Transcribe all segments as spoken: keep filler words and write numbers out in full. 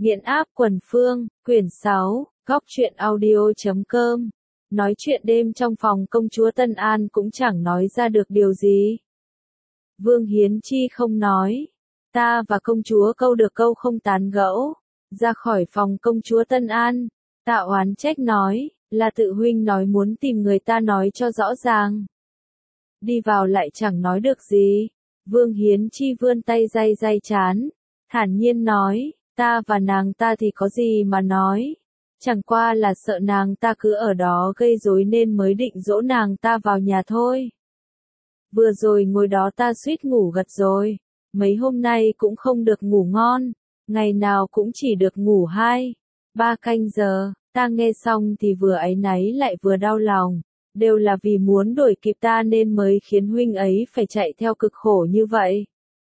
Nghiện áp quần phương, quyển sáu, góc truyện audio chấm com. Nói chuyện đêm trong phòng công chúa Tân An cũng chẳng nói ra được điều gì. Vương Hiến Chi không nói. Ta và công chúa câu được câu không tán gẫu. Ra khỏi phòng công chúa Tân An, Tạ oán trách nói, là tự huynh nói muốn tìm người ta nói cho rõ ràng. Đi vào lại chẳng nói được gì. Vương Hiến Chi vươn tay day day trán, thản nhiên nói, ta và nàng ta thì có gì mà nói. Chẳng qua là sợ nàng ta cứ ở đó gây rối nên mới định dỗ nàng ta vào nhà thôi. Vừa rồi ngồi đó ta suýt ngủ gật rồi. Mấy hôm nay cũng không được ngủ ngon. Ngày nào cũng chỉ được ngủ hai, ba canh giờ. Ta nghe xong thì vừa áy náy lại vừa đau lòng. Đều là vì muốn đuổi kịp ta nên mới khiến huynh ấy phải chạy theo cực khổ như vậy.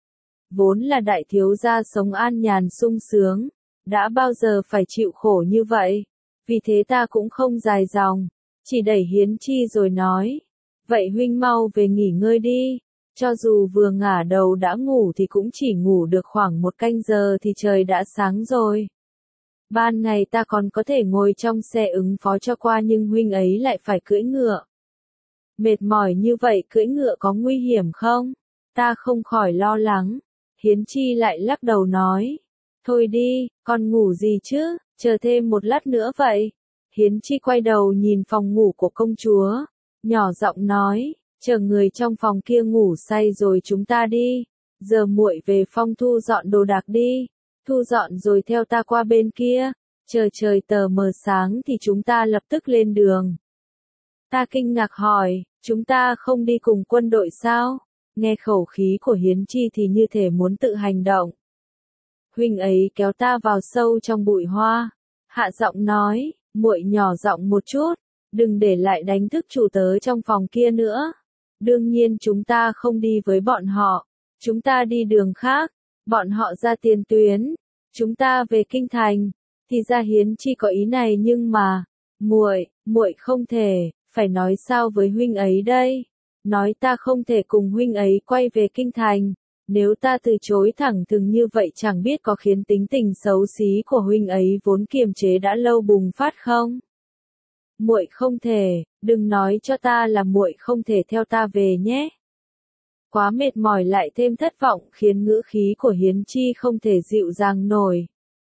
Vốn là đại thiếu gia sống an nhàn sung sướng, đã bao giờ phải chịu khổ như vậy. Vì thế ta cũng không dài dòng, chỉ đẩy Hiến Chi rồi nói, vậy huynh mau về nghỉ ngơi đi. Cho dù vừa ngả đầu đã ngủ thì cũng chỉ ngủ được khoảng một canh giờ thì trời đã sáng rồi. Ban ngày ta còn có thể ngồi trong xe ứng phó cho qua nhưng huynh ấy lại phải cưỡi ngựa. Mệt mỏi như vậy cưỡi ngựa có nguy hiểm không? Ta không khỏi lo lắng. Hiến Chi lại lắc đầu nói. Thôi đi, con ngủ gì chứ, chờ thêm một lát nữa vậy. Hiến Chi quay đầu nhìn phòng ngủ của công chúa. Nhỏ giọng nói, chờ người trong phòng kia ngủ say rồi chúng ta đi. Giờ muội về phòng thu dọn đồ đạc đi. Thu dọn rồi theo ta qua bên kia. Chờ trời tờ mờ sáng thì chúng ta lập tức lên đường. Ta kinh ngạc hỏi, chúng ta không đi cùng quân đội sao? Nghe khẩu khí của Hiến Chi thì như thể muốn tự hành động. Huynh ấy kéo ta vào sâu trong bụi hoa. Hạ giọng nói, muội nhỏ giọng một chút. Đừng để lại đánh thức chủ tớ trong phòng kia nữa. Đương nhiên chúng ta không đi với bọn họ. Chúng ta đi đường khác. Bọn họ ra tiền tuyến. Chúng ta về kinh thành. Thì ra Hiến Chi có ý này nhưng mà. Muội, muội không thể. Phải nói sao với huynh ấy đây? Nói ta không thể cùng huynh ấy quay về kinh thành. Nếu ta từ chối thẳng thừng như vậy chẳng biết có khiến tính tình xấu xí của huynh ấy vốn kiềm chế đã lâu bùng phát không? Muội không thể, đừng nói cho ta là muội không thể theo ta về nhé. Quá mệt mỏi lại thêm thất vọng khiến ngữ khí của Hiến Chi không thể dịu dàng nổi.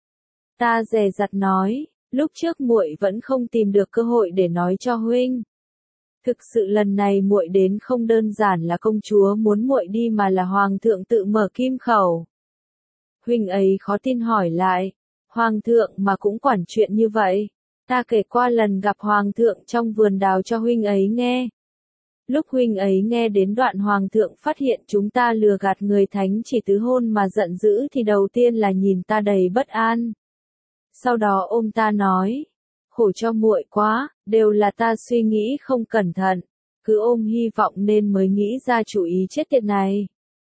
Ta dè dặt nói, lúc trước muội vẫn không tìm được cơ hội để nói cho huynh. Thực sự lần này muội đến không đơn giản là công chúa muốn muội đi mà là hoàng thượng tự mở kim khẩu. Huynh ấy khó tin hỏi lại, hoàng thượng mà cũng quản chuyện như vậy. Ta kể qua lần gặp hoàng thượng trong vườn đào cho huynh ấy nghe. Lúc huynh ấy nghe đến đoạn hoàng thượng phát hiện chúng ta lừa gạt người thánh chỉ tứ hôn mà giận dữ thì đầu tiên là nhìn ta đầy bất an. Sau đó ôm ta nói, khổ cho muội quá, đều là ta suy nghĩ không cẩn thận, cứ ôm hy vọng nên mới nghĩ ra chủ ý chết tiệt này.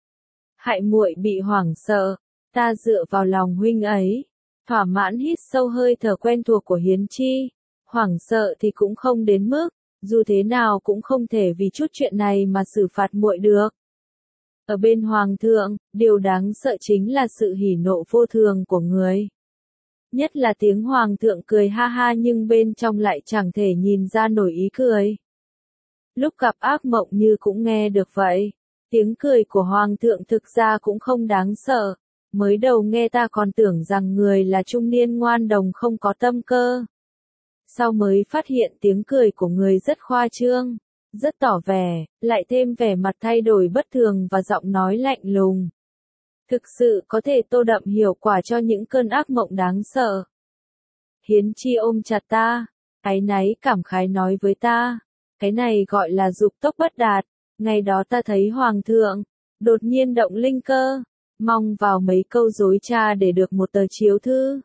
Hại muội bị hoảng sợ, ta dựa vào lòng huynh ấy, thỏa mãn hít sâu hơi thở quen thuộc của Hiến Chi, hoảng sợ thì cũng không đến mức, dù thế nào cũng không thể vì chút chuyện này mà xử phạt muội được. Ở bên hoàng thượng, điều đáng sợ chính là sự hỉ nộ vô thường của người. Nhất là tiếng hoàng thượng cười ha ha nhưng bên trong lại chẳng thể nhìn ra nổi ý cười. Lúc gặp ác mộng như cũng nghe được vậy. Tiếng cười của hoàng thượng thực ra cũng không đáng sợ. Mới đầu nghe ta còn tưởng rằng người là trung niên ngoan đồng không có tâm cơ. Sau mới phát hiện tiếng cười của người rất khoa trương, rất tỏ vẻ, lại thêm vẻ mặt thay đổi bất thường và giọng nói lạnh lùng. Thực sự có thể tô đậm hiệu quả cho những cơn ác mộng đáng sợ. Hiến Chi ôm chặt ta, áy náy cảm khái nói với ta, cái này gọi là dục tốc bất đạt. Ngày đó ta thấy hoàng thượng, đột nhiên động linh cơ, mong vào mấy câu dối trá để được một tờ chiếu thư.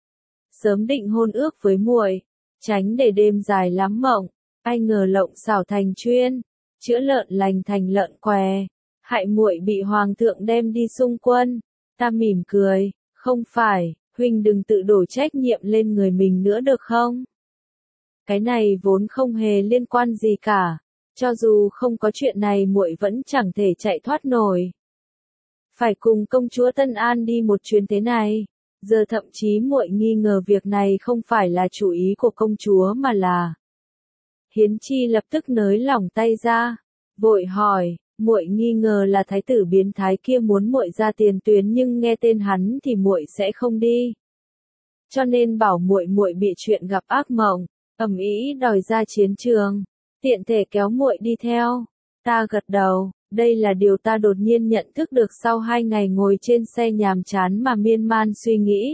Sớm định hôn ước với muội, tránh để đêm dài lắm mộng, ai ngờ lộng xảo thành chuyên, chữa lợn lành thành lợn què. Hại muội bị hoàng thượng đem đi xung quân. Ta mỉm cười, không phải, huynh đừng tự đổ trách nhiệm lên người mình nữa được không? Cái này vốn không hề liên quan gì cả, cho dù không có chuyện này muội vẫn chẳng thể chạy thoát nổi. Phải cùng công chúa Tân An đi một chuyến thế này, Giờ thậm chí muội nghi ngờ việc này không phải là chủ ý của công chúa mà là. Hiến Chi lập tức nới lỏng tay ra, vội hỏi, muội nghi ngờ là thái tử biến thái kia muốn muội ra tiền tuyến nhưng nghe tên hắn thì muội sẽ không đi. Cho nên bảo muội muội bị chuyện gặp ác mộng, ầm ĩ đòi ra chiến trường, tiện thể kéo muội đi theo. Ta gật đầu, đây là điều ta đột nhiên nhận thức được sau hai ngày ngồi trên xe nhàm chán mà miên man suy nghĩ.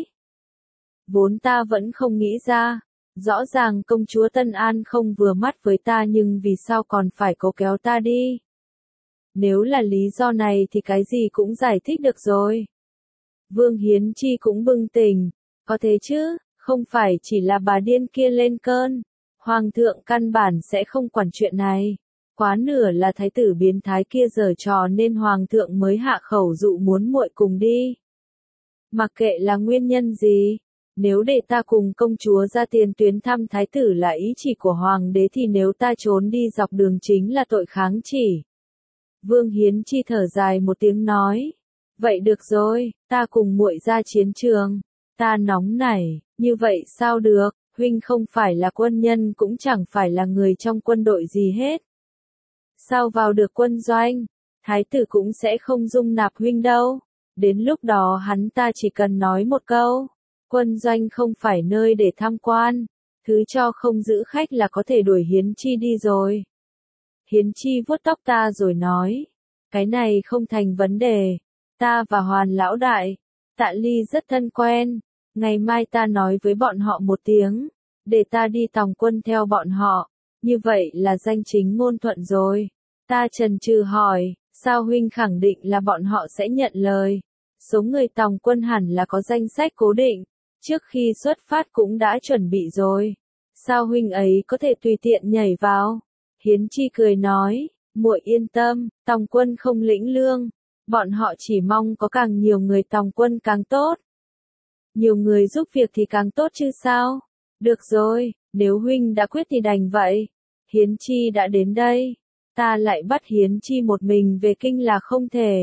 Vốn ta vẫn không nghĩ ra, rõ ràng công chúa Tân An không vừa mắt với ta nhưng vì sao còn phải cố kéo ta đi. Nếu là lý do này thì cái gì cũng giải thích được rồi. Vương Hiến Chi cũng bừng tỉnh, có thế chứ, không phải chỉ là bà điên kia lên cơn. Hoàng thượng căn bản sẽ không quản chuyện này. Quá nửa là thái tử biến thái kia giở trò nên hoàng thượng mới hạ khẩu dụ muốn muội cùng đi. Mặc kệ là nguyên nhân gì, nếu để ta cùng công chúa ra tiền tuyến thăm thái tử là ý chỉ của hoàng đế thì nếu ta trốn đi dọc đường chính là tội kháng chỉ. Vương Hiến Chi thở dài một tiếng nói, vậy được rồi, ta cùng muội ra chiến trường. Ta nóng nảy, như vậy sao được, huynh không phải là quân nhân cũng chẳng phải là người trong quân đội gì hết. Sao vào được quân doanh, thái tử cũng sẽ không dung nạp huynh đâu. Đến lúc đó hắn ta chỉ cần nói một câu, quân doanh không phải nơi để tham quan, thứ cho không giữ khách là có thể đuổi Hiến Chi đi rồi. Hiến Chi vuốt tóc ta rồi nói, cái này không thành vấn đề, ta và Hoàn lão đại, Tạ Ly rất thân quen, ngày mai ta nói với bọn họ một tiếng, để ta đi tòng quân theo bọn họ, như vậy là danh chính ngôn thuận rồi. Ta chần chừ hỏi, sao huynh khẳng định là bọn họ sẽ nhận lời? Số người tòng quân hẳn là có danh sách cố định, trước khi xuất phát cũng đã chuẩn bị rồi. Sao huynh ấy có thể tùy tiện nhảy vào? Hiến Chi cười nói, muội yên tâm, tòng quân không lĩnh lương, bọn họ chỉ mong có càng nhiều người tòng quân càng tốt. Nhiều người giúp việc thì càng tốt chứ sao? Được rồi, nếu huynh đã quyết thì đành vậy. Hiến Chi đã đến đây, ta lại bắt Hiến Chi một mình về kinh là không thể.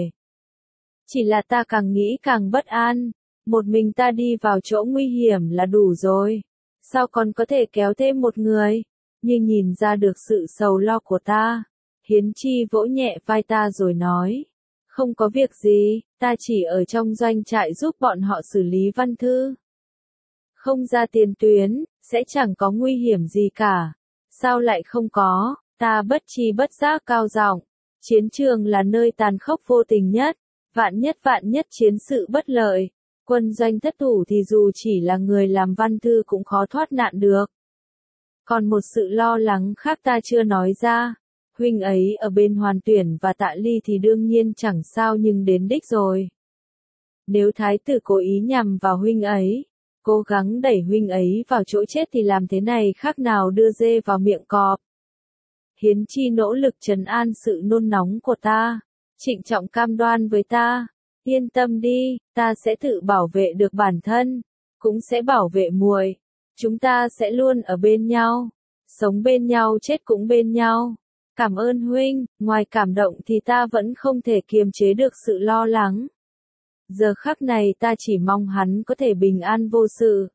Chỉ là ta càng nghĩ càng bất an, một mình ta đi vào chỗ nguy hiểm là đủ rồi. Sao còn có thể kéo thêm một người? Như nhìn ra được sự sầu lo của ta, Hiến Chi vỗ nhẹ vai ta rồi nói, không có việc gì, ta chỉ ở trong doanh trại giúp bọn họ xử lý văn thư. Không ra tiền tuyến, sẽ chẳng có nguy hiểm gì cả. Sao lại không có? Ta bất tri bất giác cao giọng, chiến trường là nơi tàn khốc vô tình nhất, vạn nhất vạn nhất chiến sự bất lợi, quân doanh thất thủ thì dù chỉ là người làm văn thư cũng khó thoát nạn được. Còn một sự lo lắng khác ta chưa nói ra, huynh ấy ở bên Hoàn Tuyển và Tạ Ly thì đương nhiên chẳng sao nhưng đến đích rồi. Nếu thái tử cố ý nhằm vào huynh ấy, cố gắng đẩy huynh ấy vào chỗ chết thì làm thế này khác nào đưa dê vào miệng cọp. Hiến Chi nỗ lực trấn an sự nôn nóng của ta, trịnh trọng cam đoan với ta, yên tâm đi, ta sẽ tự bảo vệ được bản thân, cũng sẽ bảo vệ muội. Chúng ta sẽ luôn ở bên nhau, sống bên nhau chết cũng bên nhau. Cảm ơn huynh, ngoài cảm động thì ta vẫn không thể kiềm chế được sự lo lắng. Giờ khắc này ta chỉ mong hắn có thể bình an vô sự.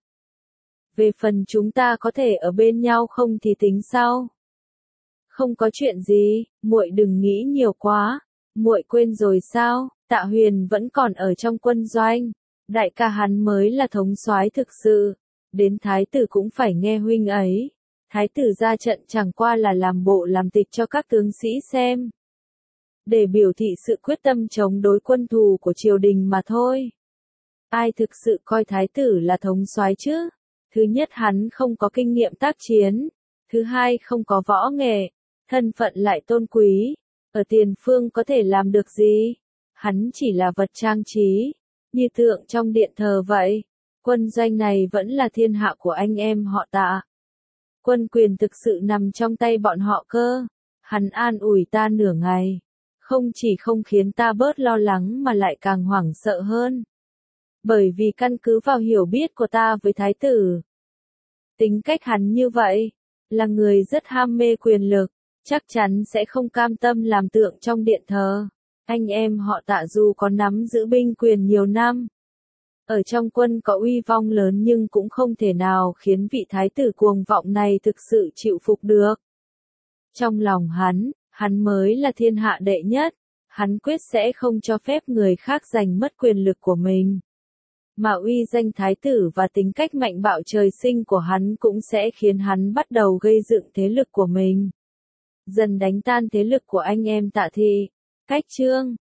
Về phần chúng ta có thể ở bên nhau không thì tính sau. Không có chuyện gì, muội đừng nghĩ nhiều quá. Muội quên rồi sao? Tạ Huyền vẫn còn ở trong quân doanh, đại ca hắn mới là thống soái thực sự, đến thái tử cũng phải nghe huynh ấy. Thái tử ra trận chẳng qua là làm bộ làm tịch cho các tướng sĩ xem, để biểu thị sự quyết tâm chống đối quân thù của triều đình mà thôi. Ai thực sự coi thái tử là thống soái chứ? Thứ nhất hắn không có kinh nghiệm tác chiến, thứ hai không có võ nghệ, thân phận lại tôn quý, ở tiền phương có thể làm được gì? Hắn chỉ là vật trang trí, như tượng trong điện thờ vậy. Quân doanh này vẫn là thiên hạ của anh em họ Tạ. Quân quyền thực sự nằm trong tay bọn họ cơ. Hắn an ủi ta nửa ngày, không chỉ không khiến ta bớt lo lắng mà lại càng hoảng sợ hơn. Bởi vì căn cứ vào hiểu biết của ta với thái tử, tính cách hắn như vậy, là người rất ham mê quyền lực, chắc chắn sẽ không cam tâm làm tượng trong điện thờ. Anh em họ Tạ dù có nắm giữ binh quyền nhiều năm, Ở trong quân có uy vong lớn nhưng cũng không thể nào khiến vị thái tử cuồng vọng này thực sự chịu phục được. Trong lòng hắn, hắn mới là thiên hạ đệ nhất, hắn quyết sẽ không cho phép người khác giành mất quyền lực của mình. Mà uy danh thái tử và tính cách mạnh bạo trời sinh của hắn cũng sẽ khiến hắn bắt đầu gây dựng thế lực của mình. Dần đánh tan thế lực của anh em Tạ Thị. Cách chương